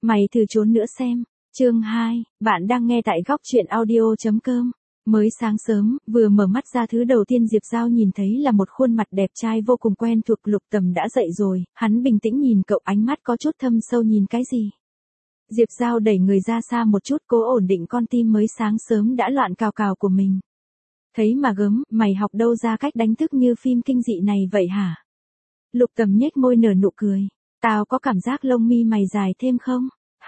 Mày thử trốn nữa xem. Chương 2, bạn đang nghe tại góc truyện audio.com. Mới sáng sớm, vừa mở mắt ra thứ đầu tiên Diệp Giao nhìn thấy là một khuôn mặt đẹp trai vô cùng quen thuộc. Lục Tầm đã dậy rồi, hắn bình tĩnh nhìn cậu, ánh mắt có chút thâm sâu. Nhìn cái gì? Diệp Giao đẩy người ra xa một chút, cố ổn định con tim mới sáng sớm đã loạn cào cào của mình. Thấy mà gớm, mày học đâu ra cách đánh thức như phim kinh dị này vậy hả? Lục Tầm nhếch môi nở nụ cười. Tao có cảm giác lông mi mày dài thêm không?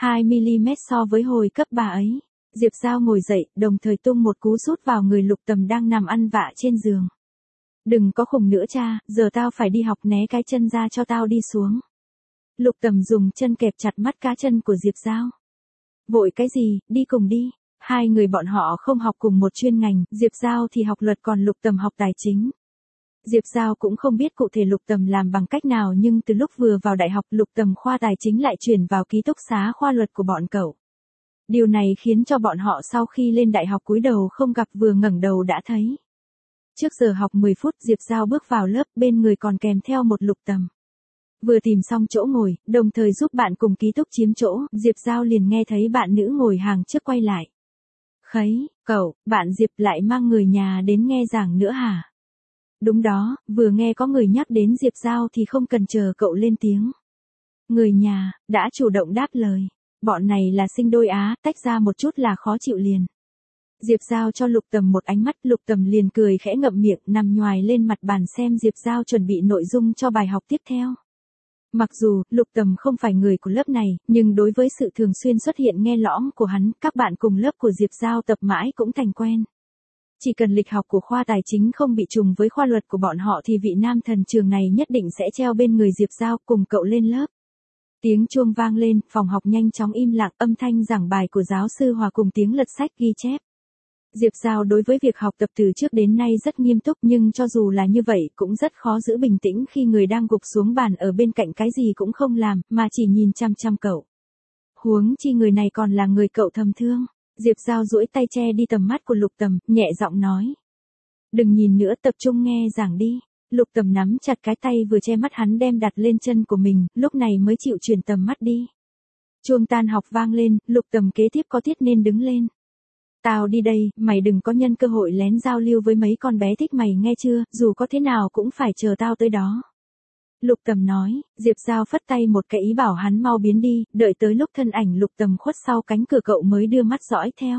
2mm so với hồi cấp 3 ấy. Diệp Giao ngồi dậy, đồng thời tung một cú sút vào người Lục Tầm đang nằm ăn vạ trên giường. Đừng có khùng nữa cha, giờ tao phải đi học, né cái chân ra cho tao đi xuống. Lục Tầm dùng chân kẹp chặt mắt cá chân của Diệp Giao. Vội cái gì, đi cùng đi. Hai người bọn họ không học cùng một chuyên ngành, Diệp Giao thì học luật còn Lục Tầm học tài chính. Diệp Giao cũng không biết cụ thể Lục Tầm làm bằng cách nào, nhưng từ lúc vừa vào đại học Lục Tầm khoa tài chính lại chuyển vào ký túc xá khoa luật của bọn cậu. Điều này khiến cho bọn họ sau khi lên đại học cúi đầu không gặp, vừa ngẩng đầu đã thấy. Trước giờ học 10 phút Diệp Giao bước vào lớp, bên người còn kèm theo một Lục Tầm. Vừa tìm xong chỗ ngồi, đồng thời giúp bạn cùng ký túc chiếm chỗ, Diệp Giao liền nghe thấy bạn nữ ngồi hàng trước quay lại. Khấy, cậu, bạn Diệp lại mang người nhà đến nghe giảng nữa hả? Đúng đó, vừa nghe có người nhắc đến Diệp Giao thì không cần chờ cậu lên tiếng. Người nhà, đã chủ động đáp lời. Bọn này là sinh đôi á, tách ra một chút là khó chịu liền. Diệp Giao cho Lục Tầm một ánh mắt, Lục Tầm liền cười khẽ ngậm miệng, nằm nhoài lên mặt bàn xem Diệp Giao chuẩn bị nội dung cho bài học tiếp theo. Mặc dù, Lục Tầm không phải người của lớp này, nhưng đối với sự thường xuyên xuất hiện nghe lõm của hắn, các bạn cùng lớp của Diệp Giao tập mãi cũng thành quen. Chỉ cần lịch học của khoa tài chính không bị trùng với khoa luật của bọn họ thì vị nam thần trường này nhất định sẽ treo bên người Diệp Giao cùng cậu lên lớp. Tiếng chuông vang lên, phòng học nhanh chóng im lặng, âm thanh giảng bài của giáo sư hòa cùng tiếng lật sách ghi chép. Diệp Giao đối với việc học tập từ trước đến nay rất nghiêm túc, nhưng cho dù là như vậy cũng rất khó giữ bình tĩnh khi người đang gục xuống bàn ở bên cạnh cái gì cũng không làm, mà chỉ nhìn chăm chăm cậu. Huống chi người này còn là người cậu thầm thương. Diệp Giao duỗi tay che đi tầm mắt của Lục Tầm, nhẹ giọng nói. Đừng nhìn nữa, tập trung nghe giảng đi. Lục Tầm nắm chặt cái tay vừa che mắt hắn đem đặt lên chân của mình, lúc này mới chịu chuyển tầm mắt đi. Chuông tan học vang lên, Lục Tầm kế tiếp có tiết nên đứng lên. Tao đi đây, mày đừng có nhân cơ hội lén giao lưu với mấy con bé thích mày nghe chưa, dù có thế nào cũng phải chờ tao tới đó. Lục Tầm nói, Diệp Giao phất tay một cái ý bảo hắn mau biến đi, đợi tới lúc thân ảnh Lục Tầm khuất sau cánh cửa cậu mới đưa mắt dõi theo.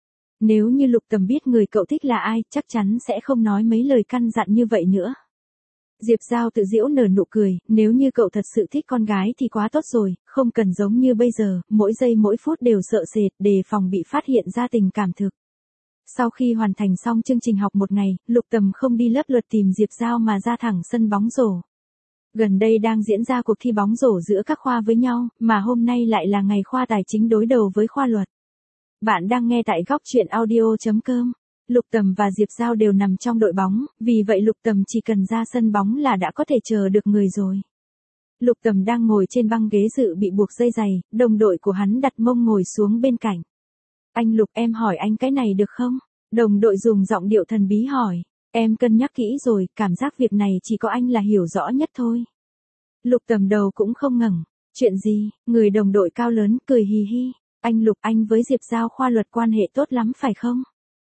Nếu như Lục Tầm biết người cậu thích là ai, chắc chắn sẽ không nói mấy lời căn dặn như vậy nữa. Diệp Giao tự giễu nở nụ cười, nếu như cậu thật sự thích con gái thì quá tốt rồi, không cần giống như bây giờ, mỗi giây mỗi phút đều sợ sệt, đề phòng bị phát hiện ra tình cảm thực. Sau khi hoàn thành xong chương trình học một ngày, Lục Tầm không đi lớp luật tìm Diệp Giao mà ra thẳng sân bóng rổ. Gần đây đang diễn ra cuộc thi bóng rổ giữa các khoa với nhau, mà hôm nay lại là ngày khoa tài chính đối đầu với khoa luật. Bạn đang nghe tại góc truyện audio.com. Lục Tầm và Diệp Giao đều nằm trong đội bóng, vì vậy Lục Tầm chỉ cần ra sân bóng là đã có thể chờ được người rồi. Lục Tầm đang ngồi trên băng ghế dự bị buộc dây giày, đồng đội của hắn đặt mông ngồi xuống bên cạnh. Anh Lục, em hỏi anh cái này được không? Đồng đội dùng giọng điệu thần bí hỏi. Em cân nhắc kỹ rồi, cảm giác việc này chỉ có anh là hiểu rõ nhất thôi. Lục Tầm đầu cũng không ngẩng. Chuyện gì? Người đồng đội cao lớn cười hì hì. Anh Lục, anh với Diệp Giao khoa luật quan hệ tốt lắm phải không?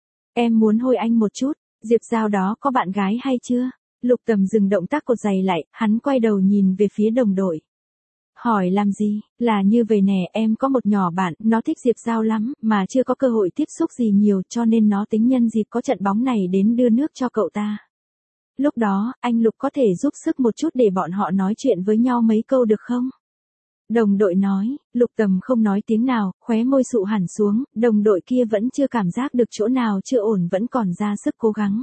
Em muốn hôi anh một chút. Diệp Giao đó có bạn gái hay chưa? Lục Tầm dừng động tác cột giày lại, hắn quay đầu nhìn về phía đồng đội. Hỏi làm gì? Là như vậy nè, em có một nhỏ bạn, nó thích Diệp Giao lắm, mà chưa có cơ hội tiếp xúc gì nhiều, cho nên nó tính nhân dịp có trận bóng này đến đưa nước cho cậu ta. Lúc đó, anh Lục có thể giúp sức một chút để bọn họ nói chuyện với nhau mấy câu được không? Đồng đội nói. Lục Tầm không nói tiếng nào, khóe môi sụ hẳn xuống, đồng đội kia vẫn chưa cảm giác được chỗ nào chưa ổn, vẫn còn ra sức cố gắng.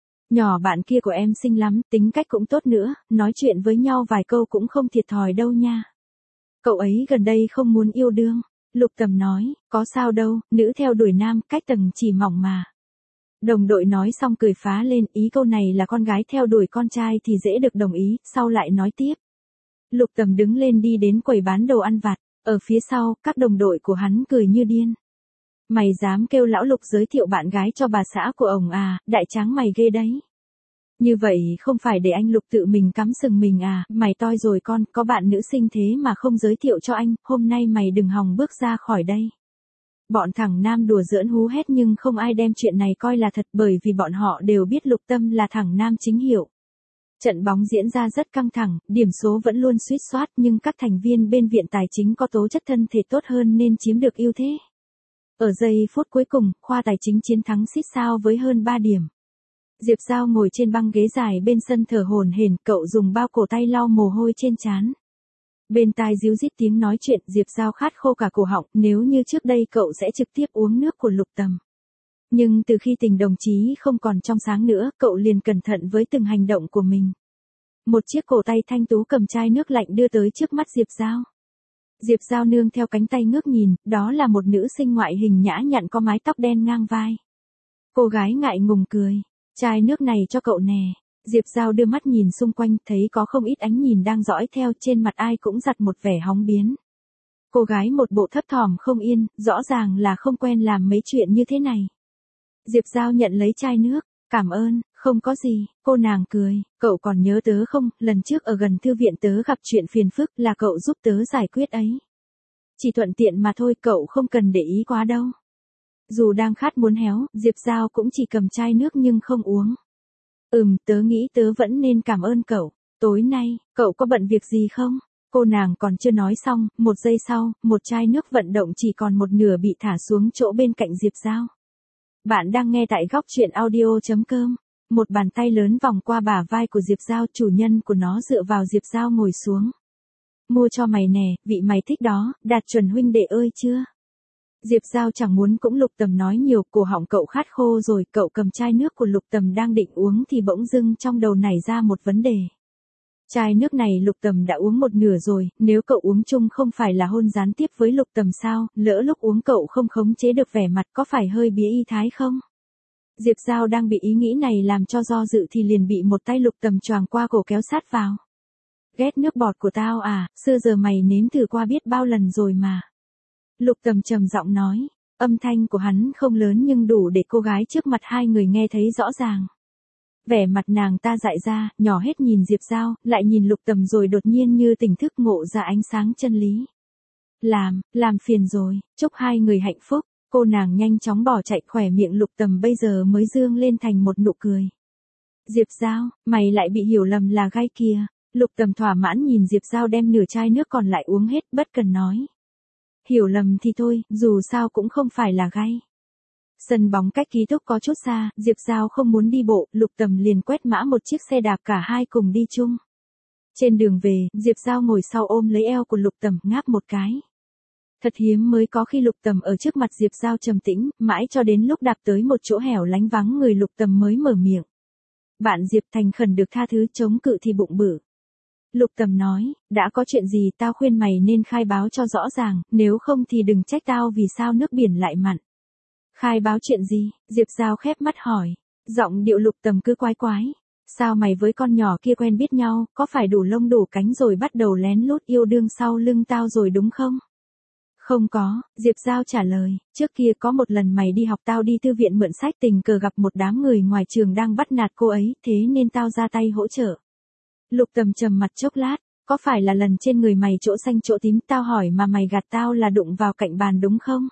Nhỏ bạn kia của em xinh lắm, tính cách cũng tốt nữa, nói chuyện với nhau vài câu cũng không thiệt thòi đâu nha. Cậu ấy gần đây không muốn yêu đương. Lục Tầm nói, có sao đâu, nữ theo đuổi nam, cách tầng chỉ mỏng mà. Đồng đội nói xong cười phá lên, ý câu này là con gái theo đuổi con trai thì dễ được đồng ý, sau lại nói tiếp. Lục Tầm đứng lên đi đến quầy bán đồ ăn vặt, ở phía sau, các đồng đội của hắn cười như điên. Mày dám kêu lão Lục giới thiệu bạn gái cho bà xã của ổng à, đại tráng mày ghê đấy. Như vậy không phải để anh Lục tự mình cắm sừng mình à, mày toi rồi con, có bạn nữ sinh thế mà không giới thiệu cho anh, hôm nay mày đừng hòng bước ra khỏi đây. Bọn thằng nam đùa giỡn hú hét nhưng không ai đem chuyện này coi là thật bởi vì bọn họ đều biết Lục Tâm là thằng nam chính hiệu. Trận bóng diễn ra rất căng thẳng, điểm số vẫn luôn suýt soát nhưng các thành viên bên viện tài chính có tố chất thân thể tốt hơn nên chiếm được ưu thế. Ở giây phút cuối cùng, khoa tài chính chiến thắng xít sao với hơn 3 điểm. Diệp Giao ngồi trên băng ghế dài bên sân thở hổn hển, cậu dùng bao cổ tay lau mồ hôi trên trán. Bên tai ríu rít tiếng nói chuyện, Diệp Giao khát khô cả cổ họng, nếu như trước đây cậu sẽ trực tiếp uống nước của Lục Tầm. Nhưng từ khi tình đồng chí không còn trong sáng nữa, cậu liền cẩn thận với từng hành động của mình. Một chiếc cổ tay thanh tú cầm chai nước lạnh đưa tới trước mắt Diệp Giao. Diệp Giao nương theo cánh tay ngước nhìn, đó là một nữ sinh ngoại hình nhã nhặn có mái tóc đen ngang vai. Cô gái ngại ngùng cười, chai nước này cho cậu nè. Diệp Giao đưa mắt nhìn xung quanh, thấy có không ít ánh nhìn đang dõi theo, trên mặt ai cũng giặt một vẻ hóng biến. Cô gái một bộ thấp thỏm không yên, rõ ràng là không quen làm mấy chuyện như thế này. Diệp Giao nhận lấy chai nước, cảm ơn, không có gì, cô nàng cười, cậu còn nhớ tớ không, lần trước ở gần thư viện tớ gặp chuyện phiền phức là cậu giúp tớ giải quyết ấy. Chỉ thuận tiện mà thôi, cậu không cần để ý quá đâu. Dù đang khát muốn héo, Diệp Giao cũng chỉ cầm chai nước nhưng không uống. Tớ nghĩ tớ vẫn nên cảm ơn cậu, tối nay, cậu có bận việc gì không? Cô nàng còn chưa nói xong, một giây sau, một chai nước vận động chỉ còn một nửa bị thả xuống chỗ bên cạnh Diệp Giao. Bạn đang nghe tại góc truyện audio.com. Một bàn tay lớn vòng qua bả vai của Diệp Giao, chủ nhân của nó dựa vào Diệp Giao ngồi xuống. Mua cho mày nè, vị mày thích đó, đạt chuẩn huynh đệ ơi chưa? Diệp Giao chẳng muốn cũng Lục Tầm nói nhiều, cổ họng cậu khát khô rồi, cậu cầm chai nước của Lục Tầm đang định uống thì bỗng dưng trong đầu nảy ra một vấn đề. Chai nước này Lục Tầm đã uống một nửa rồi, nếu cậu uống chung không phải là hôn gián tiếp với Lục Tầm sao, lỡ lúc uống cậu không khống chế được vẻ mặt có phải hơi bí y thái không? Diệp Giao đang bị ý nghĩ này làm cho do dự thì liền bị một tay Lục Tầm choàng qua cổ kéo sát vào. Ghét nước bọt của tao à, xưa giờ mày nếm thử qua biết bao lần rồi mà. Lục Tầm trầm giọng nói, âm thanh của hắn không lớn nhưng đủ để cô gái trước mặt hai người nghe thấy rõ ràng. Vẻ mặt nàng ta dại ra, nhỏ hết nhìn Diệp Giao, lại nhìn Lục Tầm rồi đột nhiên như tỉnh thức ngộ ra ánh sáng chân lý. Làm phiền rồi, chúc hai người hạnh phúc. Cô nàng nhanh chóng bỏ chạy, khỏe miệng Lục Tầm bây giờ mới dương lên thành một nụ cười. Diệp Giao, mày lại bị hiểu lầm là gai kìa. Lục Tầm thỏa mãn nhìn Diệp Giao đem nửa chai nước còn lại uống hết, bất cần nói. Hiểu lầm thì thôi, dù sao cũng không phải là gai. Sân bóng cách ký túc có chút xa, Diệp Giao không muốn đi bộ, Lục Tầm liền quét mã một chiếc xe đạp cả hai cùng đi chung. Trên đường về, Diệp Giao ngồi sau ôm lấy eo của Lục Tầm, ngáp một cái. Thật hiếm mới có khi Lục Tầm ở trước mặt Diệp Giao trầm tĩnh, mãi cho đến lúc đạp tới một chỗ hẻo lánh vắng người Lục Tầm mới mở miệng. Bạn Diệp thành khẩn được tha thứ, chống cự thì bụng bự. Lục Tầm nói, đã có chuyện gì tao khuyên mày nên khai báo cho rõ ràng, nếu không thì đừng trách tao vì sao nước biển lại mặn. Khai báo chuyện gì? Diệp Giao khép mắt hỏi. Giọng điệu Lục Tầm cứ quái quái. Sao mày với con nhỏ kia quen biết nhau, có phải đủ lông đủ cánh rồi bắt đầu lén lút yêu đương sau lưng tao rồi đúng không? Không có, Diệp Giao trả lời, trước kia có một lần mày đi học tao đi thư viện mượn sách tình cờ gặp một đám người ngoài trường đang bắt nạt cô ấy, thế nên tao ra tay hỗ trợ. Lục Tầm trầm mặt chốc lát, có phải là lần trên người mày chỗ xanh chỗ tím tao hỏi mà mày gạt tao là đụng vào cạnh bàn đúng không?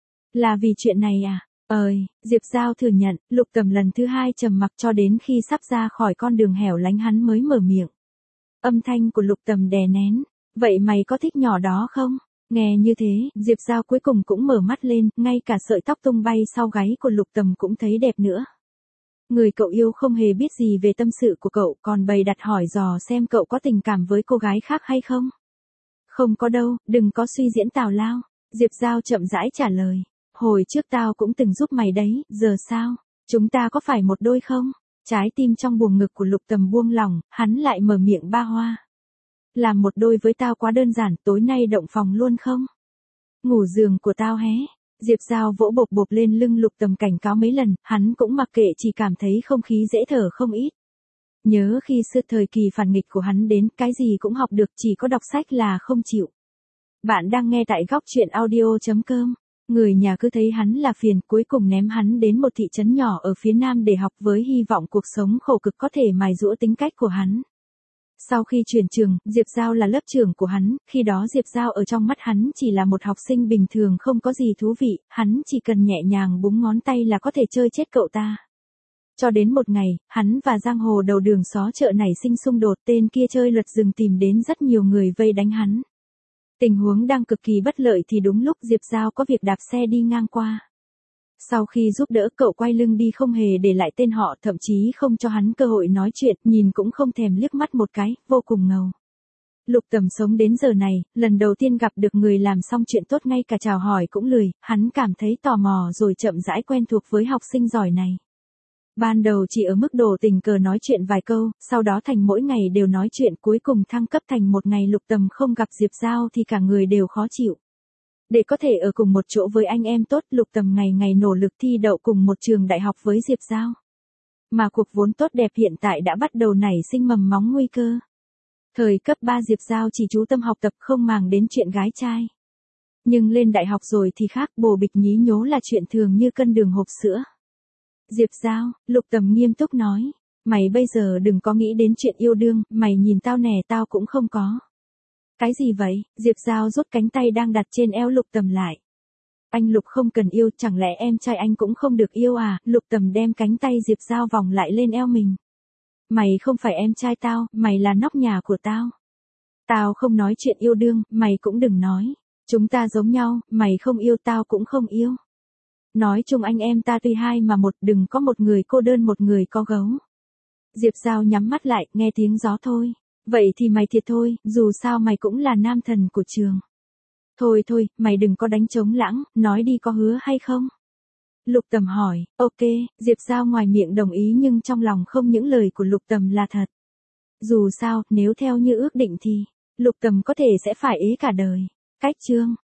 Là vì chuyện này à? Diệp Giao thừa nhận, Lục Tầm lần thứ hai trầm mặc cho đến khi sắp ra khỏi con đường hẻo lánh hắn mới mở miệng. Âm thanh của Lục Tầm đè nén, vậy mày có thích nhỏ đó không? Nghe như thế, Diệp Giao cuối cùng cũng mở mắt lên, ngay cả sợi tóc tung bay sau gáy của Lục Tầm cũng thấy đẹp nữa. Người cậu yêu không hề biết gì về tâm sự của cậu, còn bày đặt hỏi dò xem cậu có tình cảm với cô gái khác hay không. Không có đâu, đừng có suy diễn tào lao. Diệp Giao chậm rãi trả lời. Hồi trước tao cũng từng giúp mày đấy, giờ sao? Chúng ta có phải một đôi không? Trái tim trong buồng ngực của Lục Tầm buông lỏng, hắn lại mở miệng ba hoa. Làm một đôi với tao quá đơn giản, tối nay động phòng luôn không? Ngủ giường của tao hé. Diệp Giao vỗ bộp bộp lên lưng Lục Tầm cảnh cáo mấy lần, hắn cũng mặc kệ, chỉ cảm thấy không khí dễ thở không ít. Nhớ khi xưa thời kỳ phản nghịch của hắn đến, cái gì cũng học được, chỉ có đọc sách là không chịu. Bạn đang nghe tại góc truyện audio.com. Người nhà cứ thấy hắn là phiền, cuối cùng ném hắn đến một thị trấn nhỏ ở phía nam để học với hy vọng cuộc sống khổ cực có thể mài giũa tính cách của hắn. Sau khi chuyển trường, Diệp Giao là lớp trưởng của hắn, khi đó Diệp Giao ở trong mắt hắn chỉ là một học sinh bình thường không có gì thú vị, hắn chỉ cần nhẹ nhàng búng ngón tay là có thể chơi chết cậu ta. Cho đến một ngày, hắn và giang hồ đầu đường xó chợ nảy sinh xung đột, tên kia chơi luật rừng tìm đến rất nhiều người vây đánh hắn. Tình huống đang cực kỳ bất lợi thì đúng lúc Diệp Giao có việc đạp xe đi ngang qua. Sau khi giúp đỡ cậu quay lưng đi không hề để lại tên họ, thậm chí không cho hắn cơ hội nói chuyện, nhìn cũng không thèm liếc mắt một cái, vô cùng ngầu. Lục Tầm sống đến giờ này, lần đầu tiên gặp được người làm xong chuyện tốt ngay cả chào hỏi cũng lười, hắn cảm thấy tò mò rồi chậm rãi quen thuộc với học sinh giỏi này. Ban đầu chỉ ở mức độ tình cờ nói chuyện vài câu, sau đó thành mỗi ngày đều nói chuyện, cuối cùng thăng cấp thành một ngày Lục Tầm không gặp Diệp Giao thì cả người đều khó chịu. Để có thể ở cùng một chỗ với anh em tốt, Lục Tầm ngày ngày nỗ lực thi đậu cùng một trường đại học với Diệp Giao. Mà cuộc vốn tốt đẹp hiện tại đã bắt đầu nảy sinh mầm móng nguy cơ. Thời cấp 3 Diệp Giao chỉ chú tâm học tập không màng đến chuyện gái trai. Nhưng lên đại học rồi thì khác, bồ bịch nhí nhố là chuyện thường như cân đường hộp sữa. Diệp Giao, Lục Tầm nghiêm túc nói, mày bây giờ đừng có nghĩ đến chuyện yêu đương, mày nhìn tao nè, tao cũng không có. Cái gì vậy? Diệp Giao rút cánh tay đang đặt trên eo Lục Tầm lại. Anh Lục không cần yêu, chẳng lẽ em trai anh cũng không được yêu à? Lục Tầm đem cánh tay Diệp Giao vòng lại lên eo mình. Mày không phải em trai tao, mày là nóc nhà của tao. Tao không nói chuyện yêu đương, mày cũng đừng nói. Chúng ta giống nhau, mày không yêu tao cũng không yêu. Nói chung anh em ta tuy hai mà một, đừng có một người cô đơn một người có gấu. Diệp Giao nhắm mắt lại, nghe tiếng gió thôi. Vậy thì mày thiệt thôi, dù sao mày cũng là nam thần của trường. Thôi thôi, mày đừng có đánh trống lãng, nói đi có hứa hay không? Lục Tầm hỏi, ok, Diệp Giao ngoài miệng đồng ý nhưng trong lòng không những lời của Lục Tầm là thật. Dù sao, nếu theo như ước định thì, Lục Tầm có thể sẽ phải ế cả đời. Cách chương